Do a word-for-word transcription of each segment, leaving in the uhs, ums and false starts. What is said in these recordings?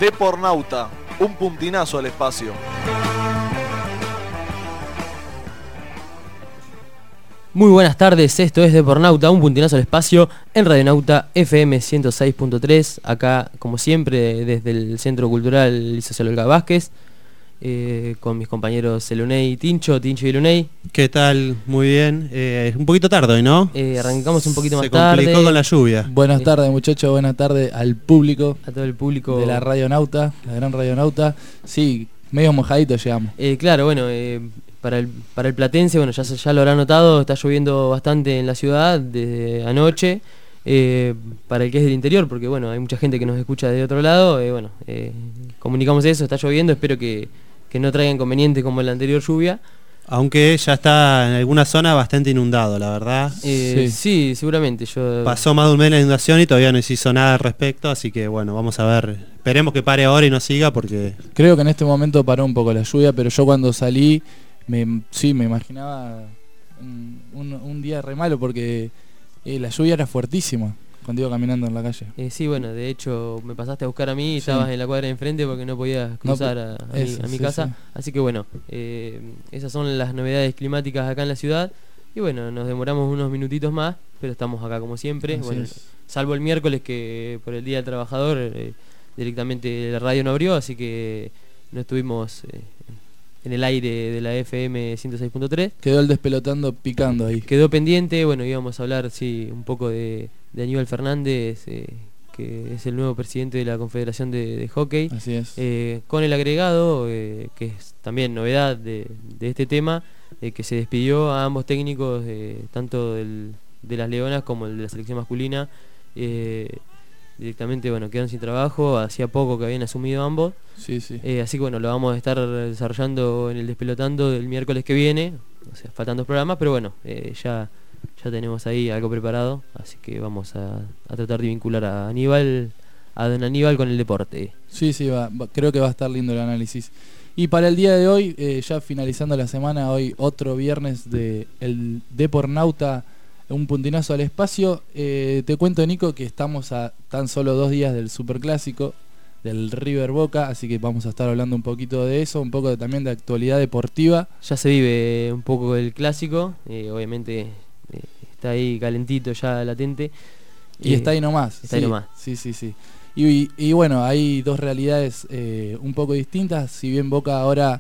Depornauta, un puntinazo al espacio. Muy buenas tardes, esto es Depornauta, un puntinazo al espacio en Radionauta F M ciento seis punto tres, acá como siempre desde el Centro Cultural Licenciado Olga Vázquez, eh, con mis compañeros Elunei Tincho, Tincho y Elunei. ¿Qué tal? Muy bien, eh, un poquito tarde hoy, ¿no? Eh, arrancamos un poquito más Se tarde. Se complicó con la lluvia. Buenas Eh. tardes muchachos, buenas tardes al público. A todo el público de la Radionauta, la gran Radionauta. Sí, medio mojadito llegamos. Eh, claro, bueno, eh, para el para el platense, bueno, ya, ya lo habrá notado, está lloviendo bastante en la ciudad desde anoche. Eh, para el que es del interior, porque bueno, hay mucha gente que nos escucha de otro lado, eh, bueno, eh, comunicamos eso, está lloviendo, espero que, que no traiga inconveniente como en la anterior lluvia. Aunque ya está en alguna zona bastante inundado, la verdad. Eh, sí. sí, seguramente. Yo... Pasó más de un mes la inundación y todavía no se hizo nada al respecto, así que bueno, vamos a ver. Esperemos que pare ahora y no siga porque... Creo que en este momento paró un poco la lluvia, pero yo cuando salí, me, sí, me imaginaba un, un, un día re malo porque eh, la lluvia era fuertísima cuando iba caminando en la calle. Eh, sí, bueno, de hecho me pasaste a buscar a mí y sí. estabas en la cuadra de enfrente porque no podías cruzar no, a, a, eso, mi, a mi sí, casa. Sí. Así que bueno, eh, esas son las novedades climáticas acá en la ciudad. Y bueno, nos demoramos unos minutitos más, pero estamos acá como siempre. Así bueno, es. Salvo el miércoles que por el Día del Trabajador eh, directamente la radio no abrió, así que no estuvimos... Eh, en el aire de la F M ciento seis punto tres. Quedó el Despelotando picando ahí. Quedó pendiente, bueno, íbamos a hablar, sí, un poco de, de Aníbal Fernández, eh, que es el nuevo presidente de la Confederación de, de Hockey. Así es. Eh, con el agregado, eh, que es también novedad de, de este tema, eh, que se despidió a ambos técnicos, eh, tanto del, de las Leonas como el de la selección masculina. Eh, directamente, bueno, quedaron sin trabajo, hacía poco que habían asumido ambos. Sí, sí. Eh, así que bueno, lo vamos a estar desarrollando en el Despelotando del miércoles que viene. O sea, faltan dos programas, pero bueno, eh, ya, ya tenemos ahí algo preparado. Así que vamos a, a tratar de vincular a Aníbal, a don Aníbal con el deporte. Sí, sí, va, va, creo que va a estar lindo el análisis. Y para el día de hoy, eh, ya finalizando la semana, hoy otro viernes de el Depornauta, un puntinazo al espacio. Eh, te cuento, Nico, que estamos a tan solo dos días del Superclásico, del River Boca, así que vamos a estar hablando un poquito de eso, un poco de, también de actualidad deportiva. Ya se vive un poco el clásico, eh, obviamente eh, está ahí calentito, ya latente. Y eh, está ahí nomás. Está sí, ahí nomás. Sí, sí, sí. Y, y bueno, hay dos realidades eh, un poco distintas, si bien Boca ahora...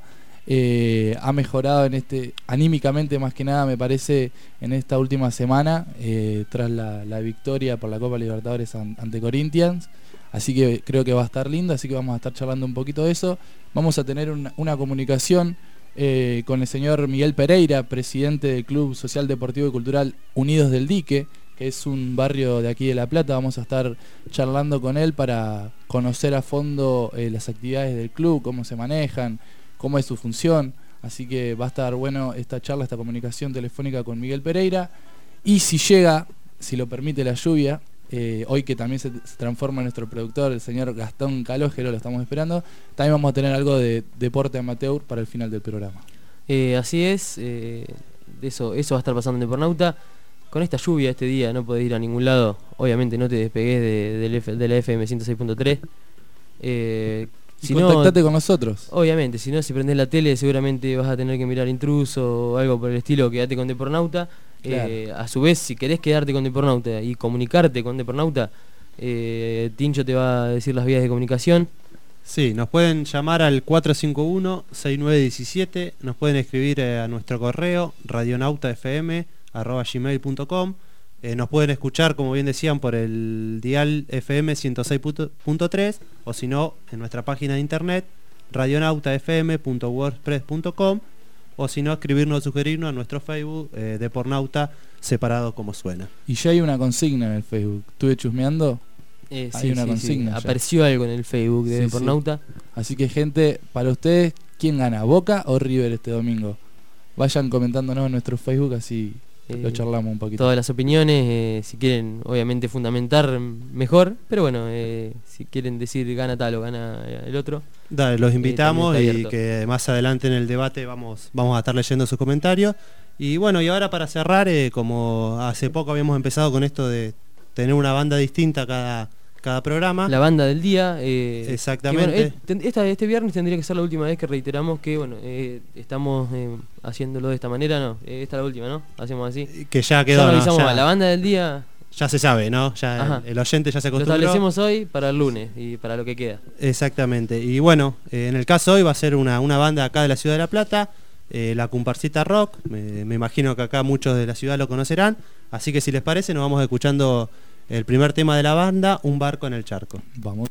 Eh, ha mejorado en este anímicamente más que nada, me parece, en esta última semana, eh, tras la, la victoria por la Copa Libertadores an, ante Corinthians, así que creo que va a estar lindo, así que vamos a estar charlando un poquito de eso. Vamos a tener una, una comunicación eh, con el señor Miguel Pereira, presidente del Club Social Deportivo y Cultural Unidos del Dique, que es un barrio de aquí de La Plata. Vamos a estar charlando con él para conocer a fondo eh, las actividades del club, cómo se manejan, cómo es su función, así que va a estar bueno esta charla, esta comunicación telefónica con Miguel Pereira. Y si llega, si lo permite la lluvia, eh, hoy que también se, se transforma en nuestro productor, el señor Gastón Calógero, lo estamos esperando, también vamos a tener algo de deporte amateur para el final del programa. Eh, así es, eh, eso, eso va a estar pasando en Depornauta. Con esta lluvia este día no podés ir a ningún lado, obviamente no te despegues de, de, de, de la F M ciento seis punto tres. Eh, Y si contactate no, con nosotros. Obviamente, si no, si prendés la tele seguramente vas a tener que mirar Intruso o algo por el estilo, quedate con Depornauta. Claro. Eh, a su vez, si querés quedarte con Depornauta y comunicarte con Depornauta, eh, Tincho te va a decir las vías de comunicación. Sí, nos pueden llamar al cuatro cinco uno, seis nueve uno siete, nos pueden escribir eh, a nuestro correo radionautafm arroba gmail punto com. Eh, nos pueden escuchar, como bien decían, por el dial F M ciento seis punto tres o si no, en nuestra página de internet radionautafm punto wordpress punto com o si no, escribirnos o sugerirnos a nuestro Facebook eh, Depornauta separado como suena. Y ya hay una consigna en el Facebook. Estuve chusmeando. Eh, hay sí, una sí, consigna. sí. Ya. Apareció algo en el Facebook de Sí, Depornauta. sí. Así que, gente, para ustedes, ¿quién gana? ¿Boca o River este domingo? Vayan comentándonos en nuestro Facebook, así Eh, lo charlamos un poquito. Todas las opiniones, eh, si quieren obviamente fundamentar mejor, pero bueno, eh, si quieren decir gana tal o gana el otro. Dale, los invitamos eh, y que más adelante en el debate vamos, vamos a estar leyendo sus comentarios. Y bueno, y ahora para cerrar, eh, como hace poco habíamos empezado con esto de tener una banda distinta cada, cada programa. La banda del día. Eh, Exactamente. Que, bueno, eh, ten, esta, este viernes tendría que ser la última vez que reiteramos que bueno eh, estamos eh, haciéndolo de esta manera, ¿no? Eh, esta es la última, ¿no? Hacemos así. Que ya quedó, ya no ¿no? avisamos Ya- más. La banda del día Ya se sabe, ¿no? Ya el, el oyente ya se lo acostumbró. establecemos hoy para el lunes y para lo que queda. Exactamente. Y bueno, eh, en el caso hoy va a ser una, una banda acá de la ciudad de La Plata, eh, la Comparsita Rock. Me, me imagino que acá muchos de la ciudad lo conocerán. Así que si les parece, nos vamos escuchando el primer tema de la banda, Un barco en el charco. Vamos.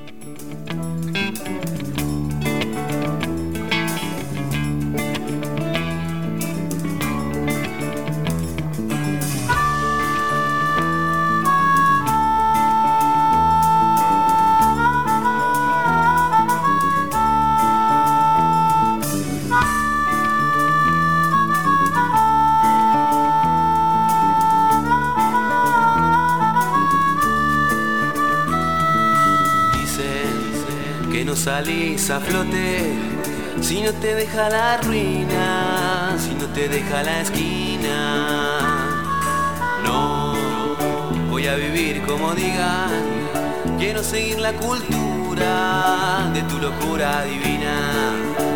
Que no salís a flote si no te deja la ruina, si no te deja la esquina. No voy a vivir como digan, quiero seguir la cultura de tu locura divina.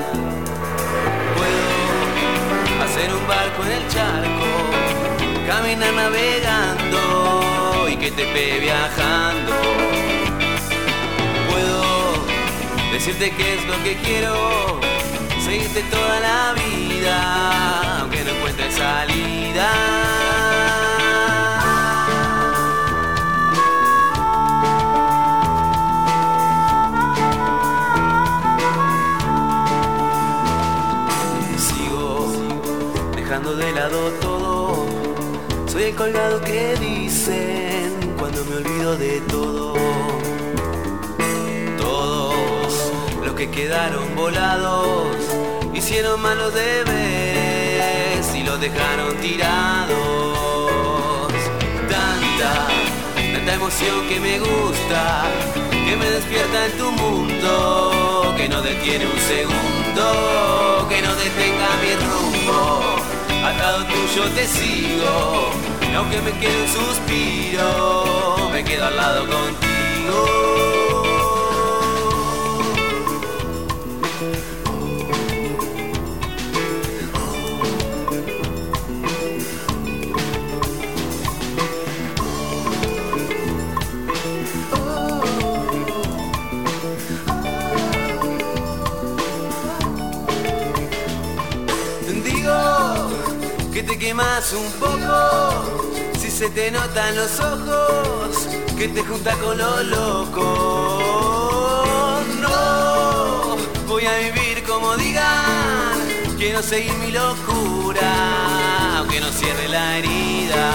Puedo hacer un barco en el charco, caminar navegando y que te pegue viajando. Decirte qué es lo que quiero, seguirte toda la vida, aunque no encuentre salida. Sigo dejando de lado todo, soy el colgado que dicen cuando me olvido de todo. Que quedaron volados, hicieron malos deberes y los dejaron tirados. Tanta, tanta emoción que me gusta, que me despierta en tu mundo, que no detiene un segundo, que no detenga mi rumbo. Atado tuyo te sigo, y aunque me quede un suspiro, me quedo al lado contigo. Que te quemas un poco, si se te notan los ojos, que te junta con los locos. No, voy a vivir como digan, quiero seguir mi locura, aunque no cierre la herida.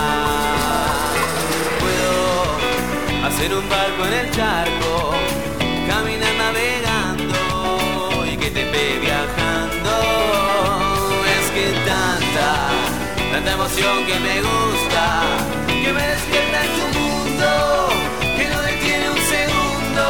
Puedo hacer un barco en el charco, caminar navegando y que te ve viajando. Es que tanta Tanta emoción que me gusta, que me despierta en tu mundo, que no detiene un segundo.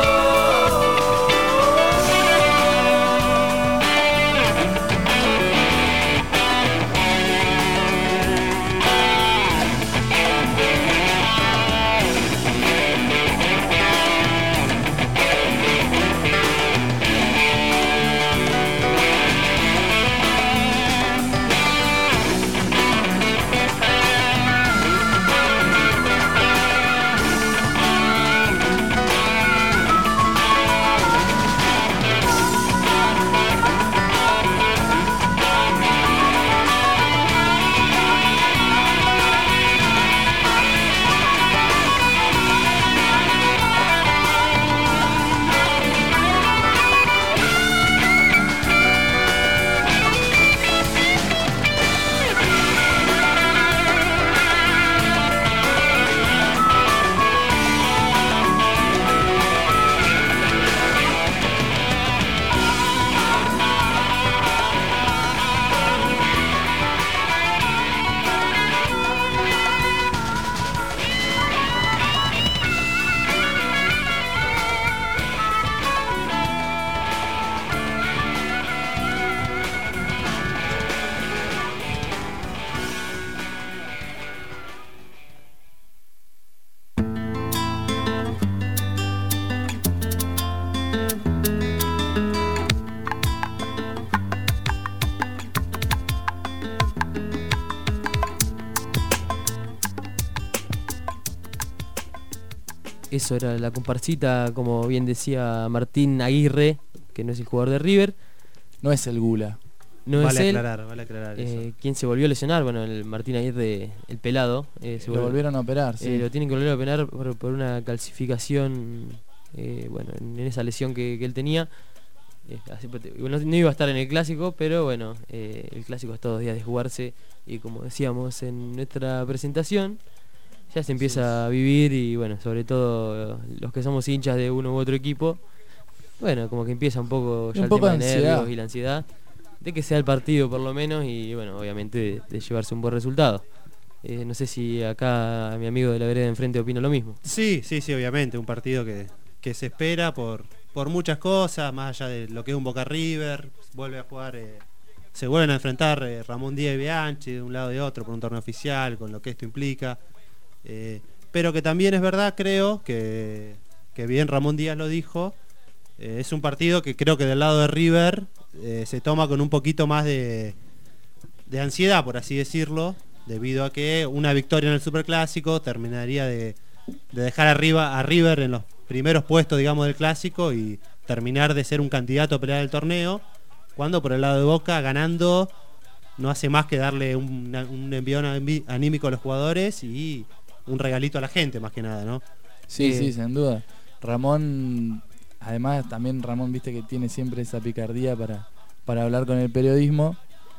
eso era la comparsita, como bien decía Martín Aguirre, que no es el jugador de River. No es el Gula. No vale es él. aclarar, vale aclarar eso. Eh, ¿Quién se volvió a lesionar? Bueno, el Martín Aguirre, el pelado. Eh, se Lo volvió- volvieron a operar, sí. eh, lo tienen que volver a operar por, por una calcificación, eh, bueno, en, en esa lesión que, que él tenía. Eh, así, no, no iba a estar en el clásico, pero bueno, eh, el clásico es todos los días de jugarse y como decíamos en nuestra presentación, ya se empieza a vivir y bueno, sobre todo los que somos hinchas de uno u otro equipo, bueno, como que empieza un poco ya un el poco tema de de ansiedad. nervios y la ansiedad de que sea el partido por lo menos y bueno, obviamente de, de llevarse un buen resultado. Eh, no sé si acá mi amigo de la vereda de enfrente opina lo mismo. Sí, sí, sí, obviamente, un partido que, que se espera por, por muchas cosas, más allá de lo que es un Boca River, vuelve a jugar, eh, se vuelven a enfrentar eh, Ramón Díaz y Bianchi de un lado y de otro por un torneo oficial, con lo que esto implica, eh, pero que también es verdad, creo, que, que bien Ramón Díaz lo dijo, eh, es un partido que creo que del lado de River eh, se toma con un poquito más de, de ansiedad, por así decirlo, debido a que una victoria en el Superclásico terminaría de, de dejar arriba a River en los primeros puestos, digamos, del Clásico y terminar de ser un candidato a pelear el torneo, cuando por el lado de Boca, ganando, no hace más que darle un, un envión anímico a los jugadores y un regalito a la gente, más que nada, ¿no? Sí, Eh, sí, sin duda. Ramón, además también Ramón, viste que tiene siempre esa picardía para, para hablar con el periodismo.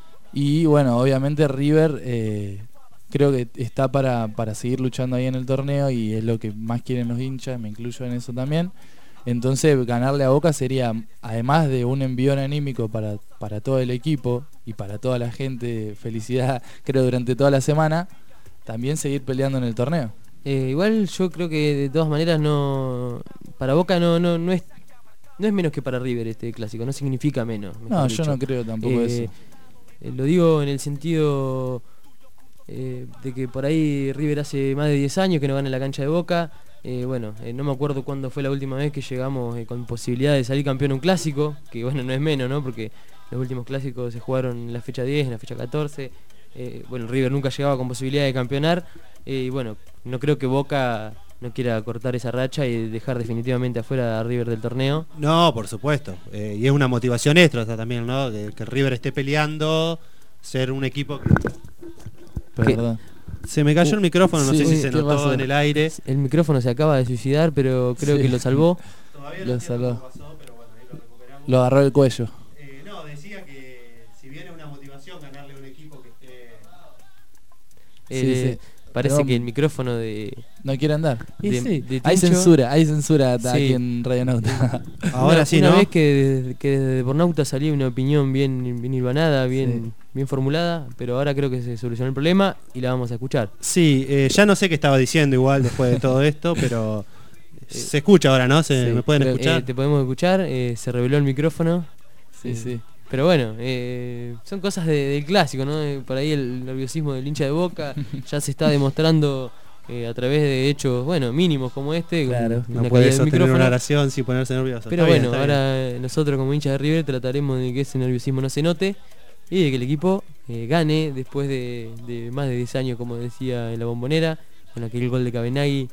Y bueno, obviamente River eh, creo que está para, para seguir luchando ahí en el torneo y es lo que más quieren los hinchas, me incluyo en eso también. Entonces ganarle a Boca sería, además de un envión anímico para, para todo el equipo y para toda la gente, felicidad creo durante toda la semana, también seguir peleando en el torneo. Eh, igual yo creo que de todas maneras no, para Boca no, no, no es no es menos que para River este clásico, no significa menos. mejor No, dicho. yo no creo tampoco Eh, eso. eh, lo digo en el sentido eh, de que por ahí River hace más de diez años que no gana en la cancha de Boca. Eh, bueno, eh, no me acuerdo cuándo fue la última vez que llegamos eh, con posibilidad de salir campeón en un clásico, que bueno, no es menos, ¿no? Porque los últimos clásicos se jugaron en la fecha diez, en la fecha catorce. Eh, bueno, River nunca llegaba con posibilidad de campeonar. Eh, y bueno, no creo que Boca no quiera cortar esa racha y dejar definitivamente afuera a River del torneo. No, por supuesto. Eh, y es una motivación extra esta también, ¿no? Que, que River esté peleando, ser un equipo que... Perdón. Se me cayó el micrófono, no Sí, sé si sí, se ¿qué notó pasó? en el aire. El micrófono se acaba de suicidar, pero creo Sí. que lo salvó. Todavía Lo no entiendo salvó. cómo pasó, pero bueno, ahí lo recuperamos. Lo agarró el cuello. Eh, no, decía que si bien es una motivación ganarle a un equipo que esté... Eh, Sí, sí. Parece Pero- que el micrófono de... No quiere andar. Y De- sí, de hay Tincho. censura, hay censura Sí. aquí en Radio Nauta. Ahora una, sí, una ¿no? vez que desde, que desde Bornauta salía una opinión bien, bien hilvanada, bien, Sí. bien formulada, pero ahora creo que se solucionó el problema y la vamos a escuchar. Sí, eh, ya no sé qué estaba diciendo igual después de todo esto, pero se escucha ahora, ¿no? ¿Se, Sí, ¿Me pueden Pero, escuchar? eh, te podemos escuchar, eh, se reveló el micrófono. Sí, Eh, sí. Pero bueno, eh, son cosas de- del clásico, ¿no? Eh, Por ahí el nerviosismo del hincha de Boca ya se está demostrando eh, a través de hechos, bueno, mínimos como este. Claro. con No una puede caída del sostener una micrófono. oración sin ponerse nervioso. Pero Está bien, bueno, está bien. ahora eh, nosotros como hinchas de River trataremos de que ese nerviosismo no se note y de que el equipo eh, gane después de, de más de diez años, como decía en la Bombonera, con aquel gol de Cabenagui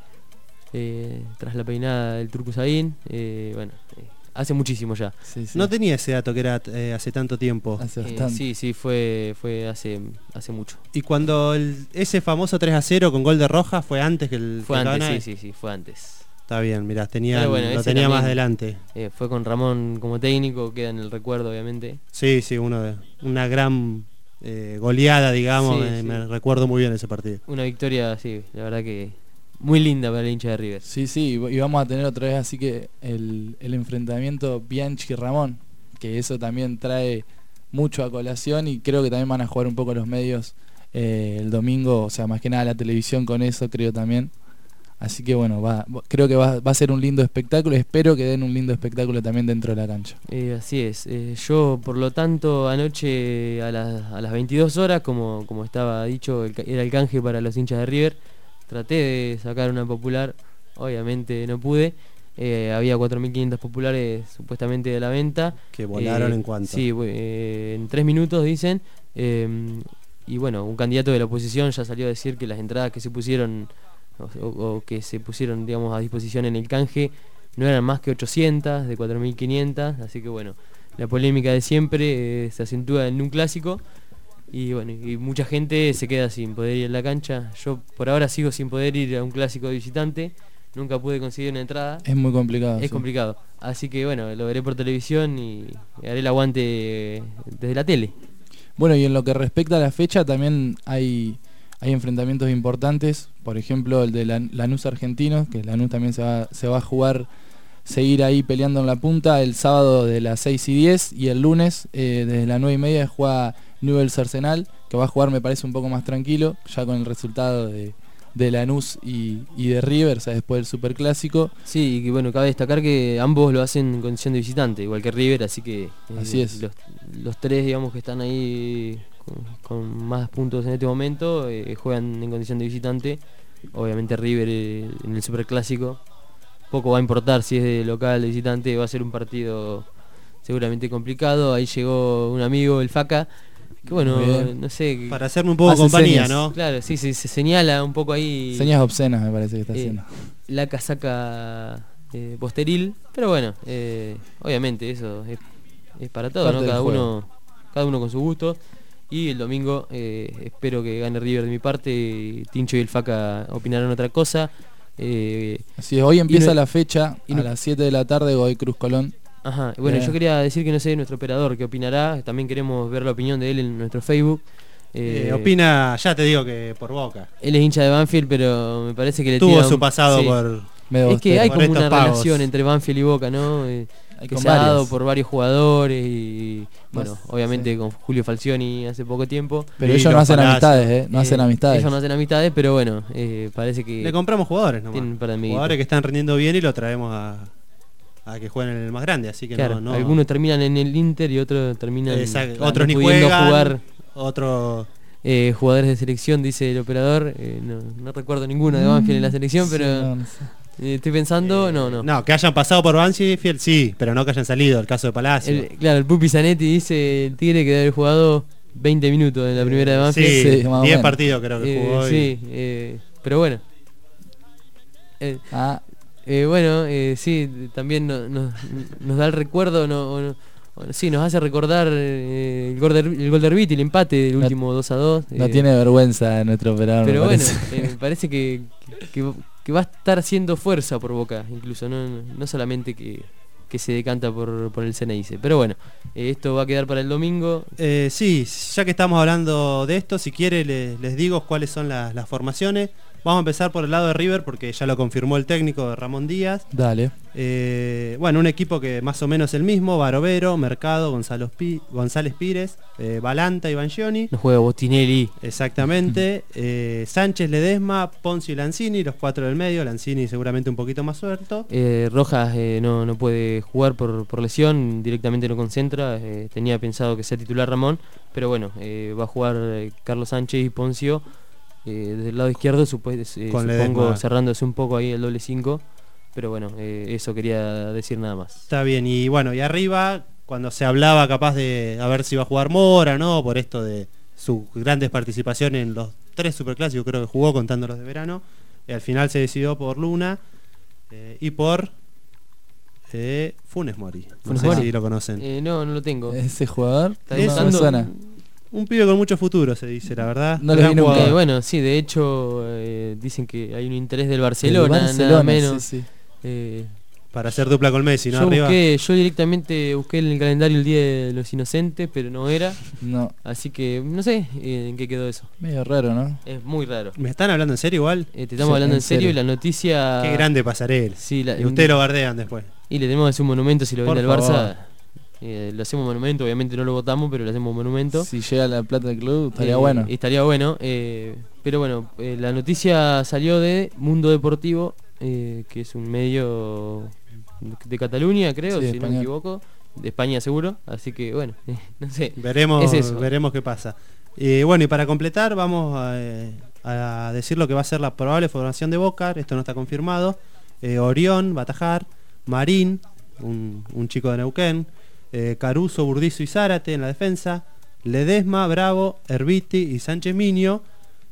eh, tras la peinada del Turco Sabín. Eh, bueno, eh, hace muchísimo ya. Sí, sí. No tenía ese dato que era eh, hace tanto tiempo. Hace Eh, bastante. sí, sí, fue, fue hace, hace mucho. Y cuando el- ese famoso tres a cero con gol de Roja fue antes que el Fue que antes, Cabenagui? sí, sí, sí, fue antes. Está bien, mirá, tenía, Pero bueno, lo ese tenía más también- adelante. Eh, fue con Ramón como técnico, queda en el recuerdo, obviamente. Sí, sí, uno de, una gran eh, goleada, digamos. Sí, me, sí. me recuerdo muy bien ese partido. Una victoria, sí, la verdad que muy linda para el hincha de River. Sí, sí, y vamos a tener otra vez así que el, el enfrentamiento Bianchi-Ramón, que eso también trae mucho a colación y creo que también van a jugar un poco los medios eh, el domingo, o sea, más que nada la televisión con eso, creo también. Así que bueno, va, creo que va, va a ser un lindo espectáculo, espero que den un lindo espectáculo también dentro de la cancha. Eh, así es. Eh, yo, por lo tanto, anoche a, las a las veintidós horas, como, como estaba dicho, el ca- era el canje para los hinchas de River. Traté de sacar una popular, obviamente no pude. Eh, había cuatro mil quinientos populares supuestamente de la venta. Que volaron Eh, en cuanto. Sí, bu- eh, en tres minutos dicen. Eh, y bueno, un candidato de la oposición ya salió a decir que las entradas que se pusieron o, o que se pusieron, digamos, a disposición en el canje, no eran más que ochocientas de cuatro mil quinientas, así que bueno, la polémica de siempre eh, se acentúa en un clásico y bueno, y mucha gente se queda sin poder ir a la cancha. Yo por ahora sigo sin poder ir a un clásico de visitante, nunca pude conseguir una entrada. Es muy complicado. Es sí. complicado, así que bueno, lo veré por televisión y haré el aguante desde la tele. Bueno, y en lo que respecta a la fecha también hay, hay enfrentamientos importantes, por ejemplo el de Lan- Lanús Argentinos, que Lanús también se va, se va a jugar, seguir ahí peleando en la punta el sábado de las seis y diez, y el lunes eh, desde las nueve y media juega Newell's Arsenal, que va a jugar me parece un poco más tranquilo, ya con el resultado de, de Lanús y, y de River, o sea, después del Superclásico. Sí, y bueno, cabe destacar que ambos lo hacen en condición de visitante, igual que River, así que eh, Así es. Los, los tres, digamos, que están ahí con, con más puntos en este momento, eh, juegan en condición de visitante. Obviamente River eh, en el Superclásico poco va a importar si es de local, de visitante, va a ser un partido seguramente complicado. Ahí llegó un amigo, el Faca, que bueno, no sé, para hacerme un poco Hace compañía, señas. ¿no? claro, sí, sí, se señala un poco ahí Señas obscenas me parece que está eh, haciendo. la casaca eh, posteril, pero bueno, eh, obviamente eso es, es para todo, Parte ¿no? del Cada juego. uno, cada uno con su gusto. Y el domingo eh, espero que gane River de mi parte. Tincho y el Faca opinarán otra cosa. Eh, Así es, hoy empieza no- la fecha y a no- las siete de la tarde, Godoy Cruz Colón. Ajá, bueno, Bien. yo quería decir que no sé nuestro operador qué opinará. También queremos ver la opinión de él en nuestro Facebook. Eh, Eh, opina, ya te digo que por Boca. Él es hincha de Banfield, pero me parece que le Tuvo tira su un- pasado sí. por... Medio Es que bostero. hay por como estos una pagos. relación entre Banfield y Boca, ¿no? Eh, Hay que con se ha dado varias. por varios jugadores y bueno, Más- obviamente sí. con Julio Falcioni hace poco tiempo. Pero Y ellos no los hacen Palacios. amistades, ¿eh? No Eh, hacen amistades. Ellos no hacen amistades, pero bueno, eh, parece que Le compramos jugadores nomás. tienen para mí. Jugadores que están rindiendo bien y lo traemos a, a que jueguen en el más grande, así que Claro, no, no. algunos terminan en el Inter y otros terminan Exacto, claro, otros no ni pudiendo juegan. jugar. Otro Eh, jugadores de selección, dice el operador. Eh, no, no recuerdo ninguno de Banfield en la selección, Sí, pero no, no sé. eh, estoy pensando, eh, no, no. No, que hayan pasado por Banfield, sí, pero no que hayan salido, el caso de Palacio. El- claro, el Pupi Zanetti dice el Tigre que debe haber jugado veinte minutos en la primera de Eh, Banfield. Sí, Sí, más o diez menos. partidos creo que Eh, jugó. y- sí, eh, pero bueno. Eh, Ah, eh, bueno, eh, sí, también no- no- nos da el recuerdo, no, o no- o- sí, nos hace recordar eh, el, gol de, el gol de Herbiti, el empate del No- último dos a dos. no eh, tiene vergüenza nuestro operador. Pero me bueno, parece. eh, me parece que, que, que va a estar haciendo fuerza por Boca, incluso, no, no solamente que, que se decanta por, por el Ceneice. Pero bueno, eh, esto va a quedar para el domingo. Eh, sí, ya que estamos hablando de esto, si quiere le- les digo cuáles son las, las formaciones. Vamos a empezar por el lado de River porque ya lo confirmó el técnico Ramón Díaz. Dale. Eh, bueno, un equipo que más o menos el mismo: Barovero, Mercado, Gonzalo Pi- González Pires, eh, Balanta y Bangioni. No juega Botinelli. Exactamente. eh, Sánchez, Ledesma, Ponzi y Lanzini, los cuatro del medio. Lanzini seguramente un poquito más suelto. Eh, Rojas eh, no, no puede jugar por, por lesión, directamente no concentra. eh, tenía pensado que sea titular Ramón, pero bueno, eh, va a jugar eh, Carlos Sánchez y Poncio. Eh, desde el lado izquierdo, supo- eh, Con supongo Ledesma. cerrándose un poco ahí el doble cinco. Pero bueno, eh, eso quería decir nada más. Está bien, y bueno, y arriba, cuando se hablaba capaz de a ver si iba a jugar Mora, ¿no? Por esto de sus grandes participaciones en los tres superclásicos, creo que jugó contando los de verano. Y al final se decidió por Luna eh, y por eh, Funes Mori. No Funes sé Mori. si lo conocen. Eh, no, no lo tengo. Ese jugador Está no me pensando- suena. Un pibe con mucho futuro, se dice, la verdad. No lo Gran vi nunca. jugador. Eh, bueno, sí, de hecho eh, dicen que hay un interés del Del Barcelona, Barcelona, nada menos. sí, sí. Eh, Para hacer dupla con Messi, ¿no? yo, Arriba. busqué, yo directamente busqué en el calendario el Día de los Inocentes, pero no era. No, Así que no sé eh, en qué quedó eso. medio raro, ¿no? Es muy raro. ¿Me están hablando en serio igual? Eh, te estamos Sí, hablando en en serio, serio. y la noticia... Qué grande pasarela. Sí, la- Y ustedes lo bardean después. Y le tenemos que hacer un monumento si lo Por vende el favor. Barça. Eh, lo hacemos monumento, obviamente no lo votamos, pero lo hacemos monumento. Si llega la plata del club, estaría Eh, bueno. Estaría bueno. eh, pero bueno, eh, la noticia salió de Mundo Deportivo, eh, que es un medio de Cataluña, creo, Sí, si no me español. equivoco. De España seguro. Así que bueno, no sé. Veremos, Es eso. veremos qué pasa. Eh, bueno, y para completar, vamos a, eh, a decir lo que va a ser la probable formación de Boca. Esto no está confirmado. Eh, Orión, Batajar, Marín, un, un chico de Neuquén, eh, Caruso, Burdizo y Zárate en la defensa, Ledesma, Bravo, Herbiti y Sánchez Miño.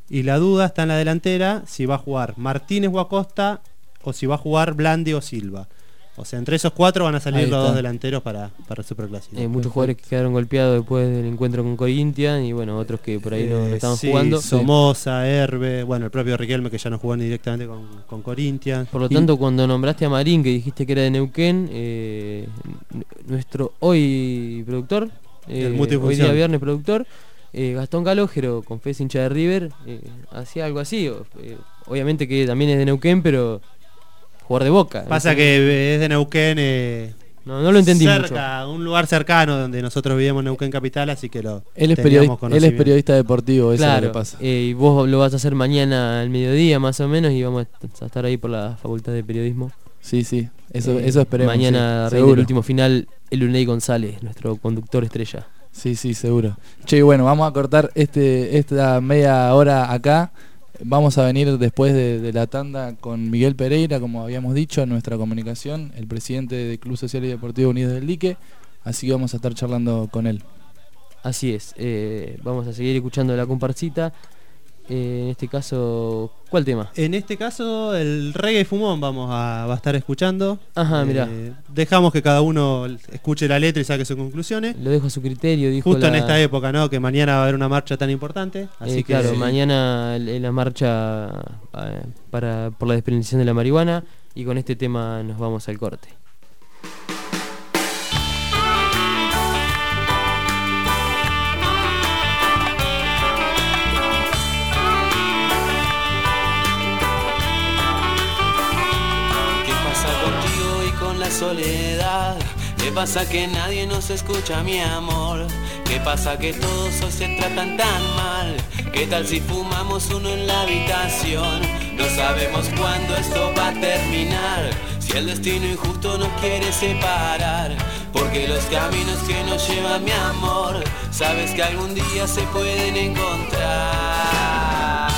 Y la duda está en la delantera si va a jugar Martínez o Acosta o si va a jugar Blandi o Silva. O sea, entre esos cuatro van a salir Ahí los está. dos delanteros para, para el Superclásico. Eh, muchos jugadores que quedaron golpeados después del encuentro con Corinthians y bueno, otros que por ahí no, no Eh, estaban sí, jugando. Somoza, Herbe, bueno, el propio Riquelme que ya no jugó ni directamente con, con Corinthians. Por lo Y- tanto, cuando nombraste a Marín, que dijiste que era de Neuquén, eh, n- nuestro hoy productor, eh, El hoy multifunción. día viernes productor, eh, Gastón Calógero, confes hincha de River, eh, hacía algo así. o- eh, obviamente que también es de Neuquén, pero jugar de Boca. Pasa ¿viste? que es de Neuquén, eh, No, no lo entendí cerca, un lugar cercano donde nosotros vivíamos en Neuquén Capital, así que lo Él es, teníamos periodista, él es conocimiento. periodista deportivo, eso es lo Claro, que pasa. eh, y vos lo vas a hacer mañana al mediodía más o menos y vamos a estar ahí por la Facultad de Periodismo. Sí, sí, eso, Eh, eso esperemos. Mañana, sí, rey del seguro. último final, el Unai González, nuestro conductor estrella. Sí, sí, seguro. Che, y bueno, vamos a cortar este esta media hora acá. Vamos a venir después de, de la tanda con Miguel Pereira, como habíamos dicho, en nuestra comunicación, el presidente del Club Social y Deportivo Unidos del Dique. Así que vamos a estar charlando con él. Así es, eh, vamos a seguir escuchando la comparsita. Eh, en este caso, ¿cuál tema? En este caso, el reggae fumón vamos a, va a estar escuchando. Ajá, mirá. Dejamos que cada uno escuche la letra y saque sus conclusiones. Lo dejo a su criterio, dijo Justo la- en esta época, ¿no? Que mañana va a haber una marcha tan importante. Así Eh, que claro, mañana en la marcha eh, para por la despenalización de la marihuana y con este tema nos vamos al corte. ¿Qué pasa contigo y con la soledad? ¿Qué pasa que nadie nos escucha, mi amor? ¿Qué pasa que todos hoy se tratan tan mal? ¿Qué tal si fumamos uno en la habitación? No sabemos cuándo esto va a terminar. Si el destino injusto nos quiere separar, porque los caminos que nos llevan, mi amor, sabes que algún día se pueden encontrar.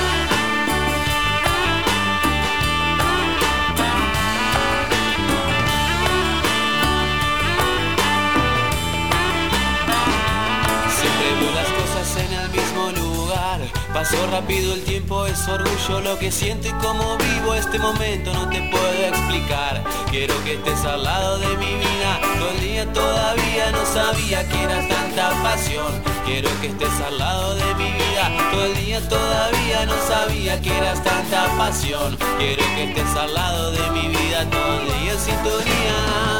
Siempre veo las cosas en el mismo lugar. Pasó rápido el tiempo, es orgullo lo que siento y cómo vivo este momento no te puedo explicar. Quiero que estés al lado de mi vida. Todo el día todavía no sabía que eras tanta pasión. Quiero que estés al lado de mi vida. Todo el día todavía no sabía que eras tanta pasión. Quiero que estés al lado de mi vida. Todo el día en sintonía.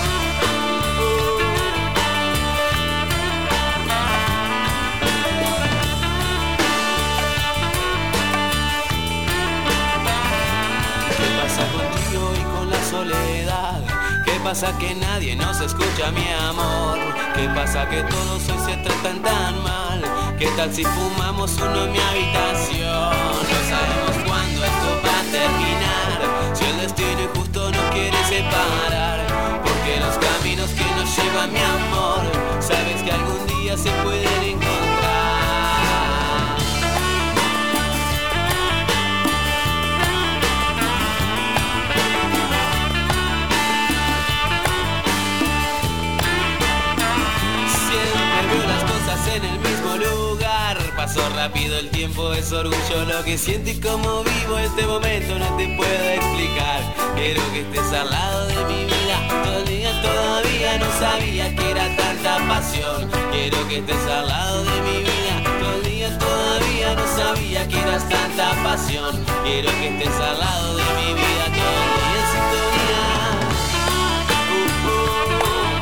¿Qué pasa contigo y con la soledad? ¿Qué pasa que nadie nos escucha, mi amor? ¿Qué pasa que todos hoy se tratan tan mal? ¿Qué tal si fumamos uno en mi habitación? No sabemos cuándo esto va a terminar. Si el destino injusto nos quiere separar, porque los caminos que nos llevan, mi amor, sabes que algún día se pueden encontrar. Siempre veo las cosas en el mismo lugar. Pasó rápido el tiempo, es orgullo lo que siento y cómo vivo este momento no te puedo explicar. Quiero que estés al lado de mi vida. Todo el día todavía no sabía que era tanta pasión. Quiero que estés al lado de mi vida. Todo el día todavía no sabía que eras tanta pasión. Quiero que estés al lado de mi vida. Todo el día en sintonía. Uh, uh.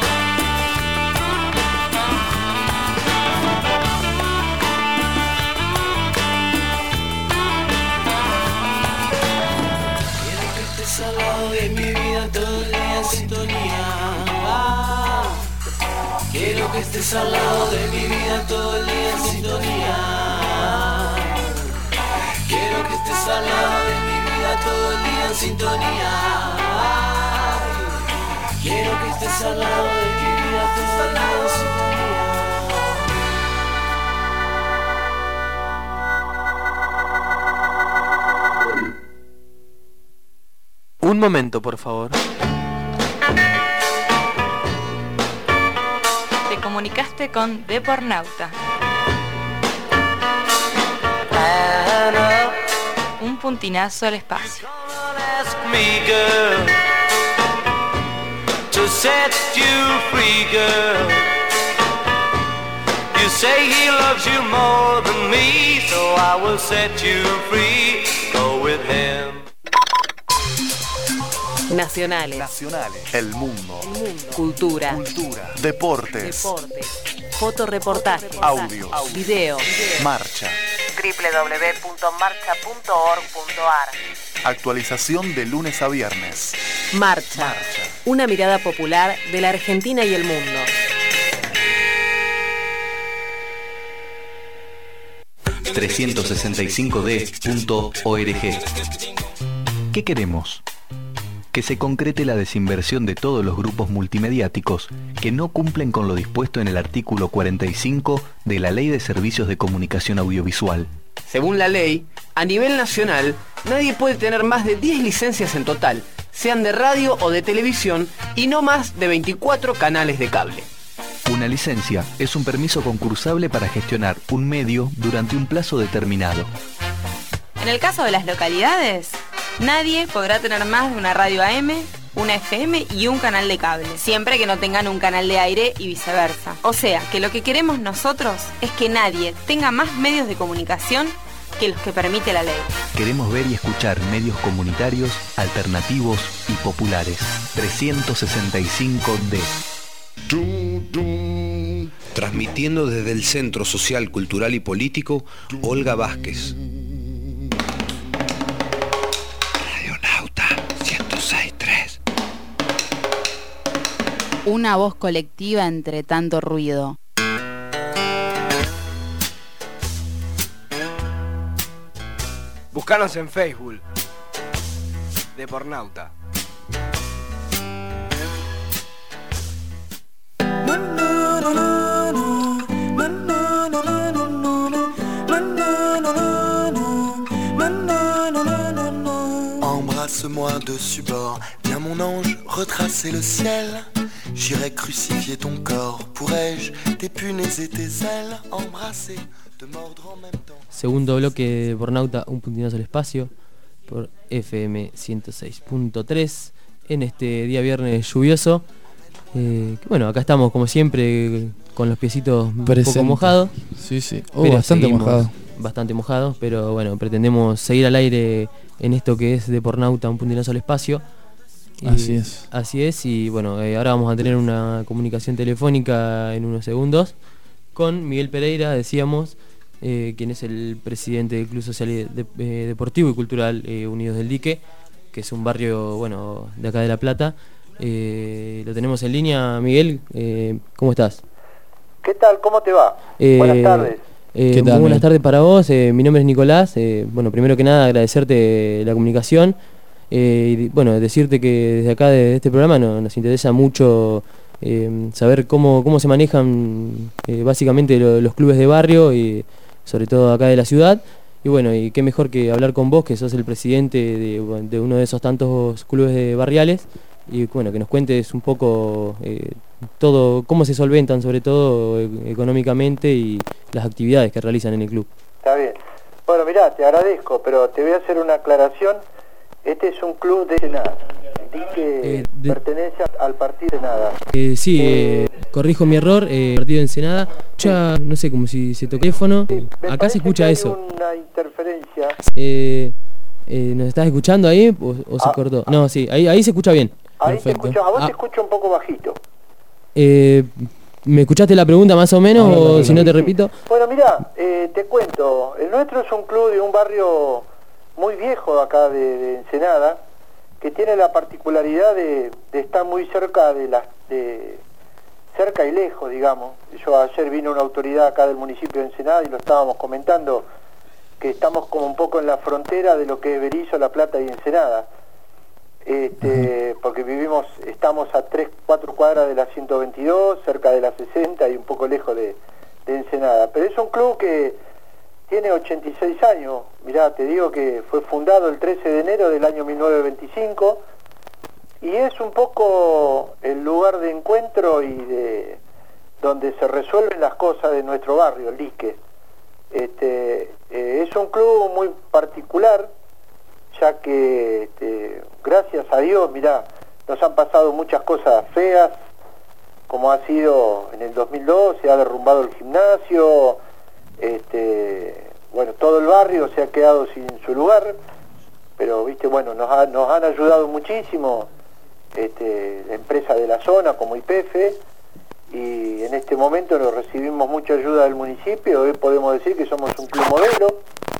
Quiero que estés al lado de mi vida todo el día en sintonía. Ah, quiero que estés al lado de mi vida todo el día en sintonía. Quiero que estés al lado de mi vida todo el día en sintonía. Ay, quiero que estés al lado de mi vida todo el día en sintonía. Un momento, por favor. Te comunicaste con Depornauta. Un puntinazo al espacio. To set you free, girl. You say he loves you more than me, so I will set you free. Go with him. Nacionales. Nacionales. El mundo. El mundo. Cultura. Cultura. Deportes. Deportes. Fotoreportajes. Audios. Video. Marcha. doble u doble u doble u punto marcha punto org punto a r. Actualización de lunes a viernes. Marcha. Marcha. Una mirada popular de la Argentina y el mundo. trescientos sesenta y cinco d punto org. ¿Qué queremos? Que se concrete la desinversión de todos los grupos multimediáticos que no cumplen con lo dispuesto en el artículo cuarenta y cinco de la Ley de Servicios de Comunicación Audiovisual. Según la ley, a nivel nacional, nadie puede tener más de diez licencias en total, sean de radio o de televisión, y no más de veinticuatro canales de cable. Una licencia es un permiso concursable para gestionar un medio durante un plazo determinado. En el caso de las localidades, nadie podrá tener más de una radio A M, una F M y un canal de cable, siempre que no tengan un canal de aire y viceversa. O sea, que lo que queremos nosotros es que nadie tenga más medios de comunicación que los que permite la ley. Queremos ver y escuchar medios comunitarios, alternativos y populares. trescientos sesenta y cinco D. Transmitiendo desde el Centro Social, Cultural y Político, Olga Vázquez. Radionauta ciento seis punto tres. Una voz colectiva entre tanto ruido. Búscanos en Facebook. Depornauta. Embrasse-moi dessus bord, viens mon ange, retracer le ciel. J'irai crucifier ton corps, pourrais-je tes punes et tes ailes embrasser, te mordre en même temps. Segundo bloque de Depornauta, un puntinazo al espacio, por F M ciento seis punto tres, en este día viernes lluvioso. Eh, que bueno, acá estamos como siempre con los piecitos un Presente. poco mojados. Sí, sí. Oh, bastante mojado. Bastante mojados, pero bueno, pretendemos seguir al aire en esto que es Depornauta, un puntinazo al espacio. Así es. Así es, y bueno, eh, ahora vamos a tener una comunicación telefónica en unos segundos con Miguel Pereira, decíamos, eh, quien es el presidente del Club Social y de, eh, Deportivo y Cultural eh, Unidos del Dique, que es un barrio, bueno, de acá de La Plata. Eh, lo tenemos en línea. Miguel, eh, ¿cómo estás? ¿Qué tal? ¿Cómo te va? Eh, buenas tardes. Eh, ¿Qué tal, muy buenas Miguel? tardes para vos. Eh, mi nombre es Nicolás. Eh, bueno, primero que nada agradecerte la comunicación. Eh, y bueno, decirte que desde acá, de este programa, no, nos interesa mucho eh, saber cómo, cómo se manejan eh, básicamente lo, los clubes de barrio y sobre todo acá de la ciudad. Y bueno, y qué mejor que hablar con vos, que sos el presidente de, de uno de esos tantos clubes de barriales, y bueno, que nos cuentes un poco eh, todo, cómo se solventan sobre todo eh, económicamente y las actividades que realizan en el club. Está bien. Bueno, mirá, te agradezco, pero te voy a hacer una aclaración. Este es un club de Ensenada, que Eh, de- pertenece al partido de Ensenada. Eh, sí, eh, corrijo mi error, eh, partido de Ensenada. Ya, no sé, como si se toca el teléfono. Acá se escucha Hay eso. una interferencia. Eh, eh, ¿Nos estás escuchando ahí o, o se Ah, cortó? No, sí, ahí, ahí se escucha bien. Ahí te escucho, a vos Ah, te escucho un poco bajito. eh, ¿Me escuchaste la pregunta más o menos Ahora o sí, si no sí, te sí. repito? Bueno, mirá, eh, te cuento. El nuestro es un club de un barrio muy viejo acá de, de Ensenada, que tiene la particularidad de, de estar muy cerca de las de cerca y lejos, digamos. Yo ayer vino una autoridad acá del municipio de Ensenada y lo estábamos comentando, que estamos como un poco en la frontera de lo que es Berisso, La Plata y Ensenada. Este, porque vivimos, estamos a tres, cuatro cuadras de la ciento veintidós, cerca de la sesenta y un poco lejos de, de Ensenada. Pero es un club que tiene ochenta y seis años. Mirá, te digo que fue fundado el trece de enero del año mil novecientos veinticinco y es un poco el lugar de encuentro y de donde se resuelven las cosas de nuestro barrio, el Dique. Este, Eh, es un club muy particular, ya que este, gracias a Dios, mirá, nos han pasado muchas cosas feas, como ha sido en el dos mil dos, se ha derrumbado el gimnasio, este, bueno, todo el barrio se ha quedado sin su lugar, pero viste, bueno, nos, ha, nos han ayudado muchísimo este, la empresa de la zona como Y P F, y en este momento nos recibimos mucha ayuda del municipio. Hoy podemos decir que somos un club modelo,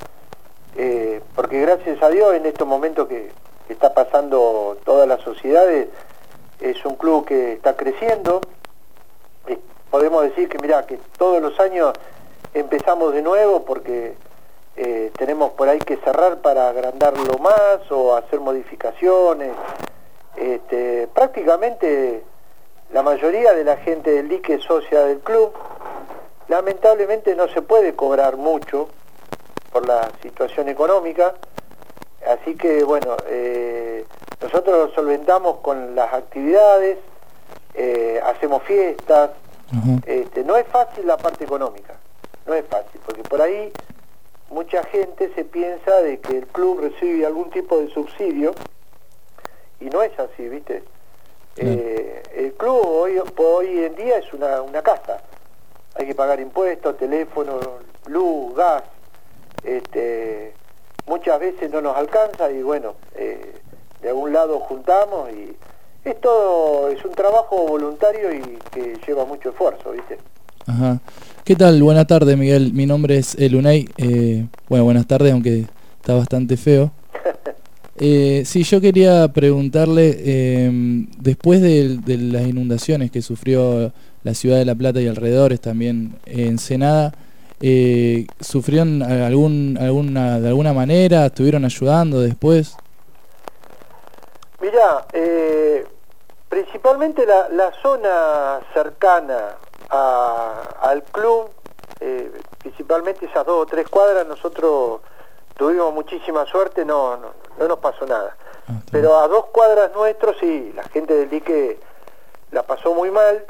eh, porque gracias a Dios en estos momentos que, que está pasando todas las sociedades, es un club que está creciendo. Eh, podemos decir que mirá, que todos los años empezamos de nuevo porque eh, tenemos por ahí que cerrar para agrandarlo más o hacer modificaciones. Este, prácticamente la mayoría de la gente del dique es socia del club. Lamentablemente no se puede cobrar mucho por la situación económica, así que bueno, eh, nosotros lo solventamos con las actividades, eh, hacemos fiestas. Uh-huh. Este, no es fácil la parte económica, no es fácil, porque por ahí mucha gente se piensa de que el club recibe algún tipo de subsidio, y no es así, ¿viste? Eh, el club hoy, hoy en día es una, una casa, hay que pagar impuestos, teléfono, luz, gas, este, muchas veces no nos alcanza y bueno, eh, de algún lado juntamos y es todo, es un trabajo voluntario y que lleva mucho esfuerzo, ¿viste? Ajá. ¿Qué tal? Buenas tardes, Miguel, mi nombre es Elunay, eh, bueno, buenas tardes, aunque está bastante feo. Eh, sí, yo quería preguntarle, eh, después de, de las inundaciones que sufrió la ciudad de La Plata y alrededores, también Ensenada, eh, ¿sufrieron algún, alguna, de alguna manera? ¿Estuvieron ayudando después? Mirá, eh, principalmente la, la zona cercana a, al club, eh, principalmente esas dos o tres cuadras, nosotros tuvimos muchísima suerte, no, no, no nos pasó nada. Ah, pero a dos cuadras nuestros sí, la gente del dique la pasó muy mal,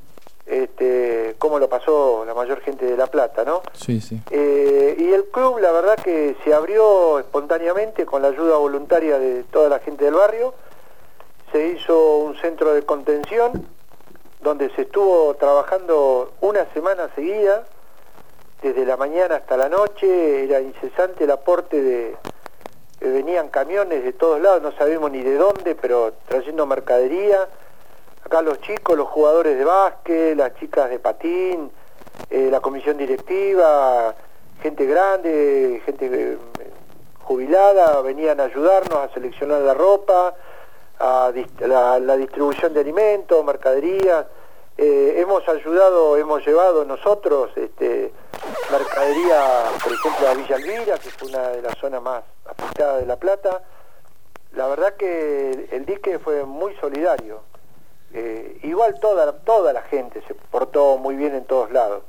este, como lo pasó la mayor gente de La Plata, ¿no? Sí, sí. Eh, y el club, la verdad que se abrió espontáneamente con la ayuda voluntaria de toda la gente del barrio. Se hizo un centro de contención donde se estuvo trabajando una semana seguida, desde la mañana hasta la noche, era incesante el aporte de... Eh, venían camiones de todos lados, no sabemos ni de dónde, pero trayendo mercadería. Acá los chicos, los jugadores de básquet, las chicas de patín, eh, la comisión directiva, gente grande, gente eh, jubilada, venían a ayudarnos a seleccionar la ropa, a dist- la, la distribución de alimentos, mercadería. Eh, hemos ayudado, hemos llevado nosotros este, mercadería, por ejemplo, a Villa Elvira, que fue una de las zonas más afectadas de La Plata. La verdad que el dique fue muy solidario. Eh, igual toda, toda la gente se portó muy bien en todos lados.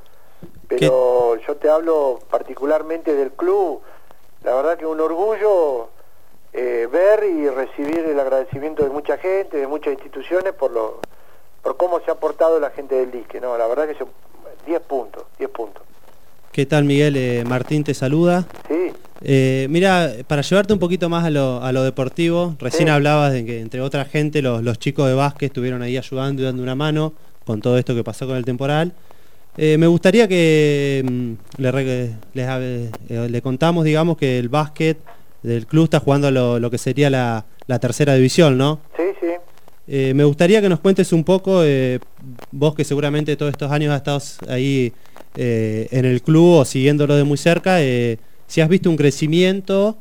Pero ¿Qué? Yo te hablo particularmente del club. La verdad que un orgullo eh, ver y recibir el agradecimiento de mucha gente, de muchas instituciones por lo por cómo se ha portado la gente del dique, no, la verdad que son diez puntos, diez puntos. ¿Qué tal, Miguel? Eh, Martín te saluda. Sí. Eh, mira, para llevarte un poquito más a lo, a lo deportivo, recién sí. hablabas de que entre otra gente los, los chicos de básquet estuvieron ahí ayudando y dando una mano con todo esto que pasó con el temporal. Eh, me gustaría que mm, le, les, eh, le contamos, digamos, que el básquet del club está jugando lo, lo que sería la, la tercera división, ¿no? Sí, sí. Eh, me gustaría que nos cuentes un poco, eh, vos que seguramente todos estos años has estado ahí eh, en el club o siguiéndolo de muy cerca, eh, si has visto un crecimiento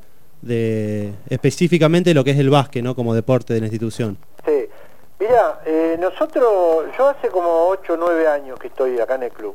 de específicamente lo que es el básquet, ¿no? Como deporte de la institución. Sí, mira, eh, nosotros, yo hace como ocho o nueve años que estoy acá en el club.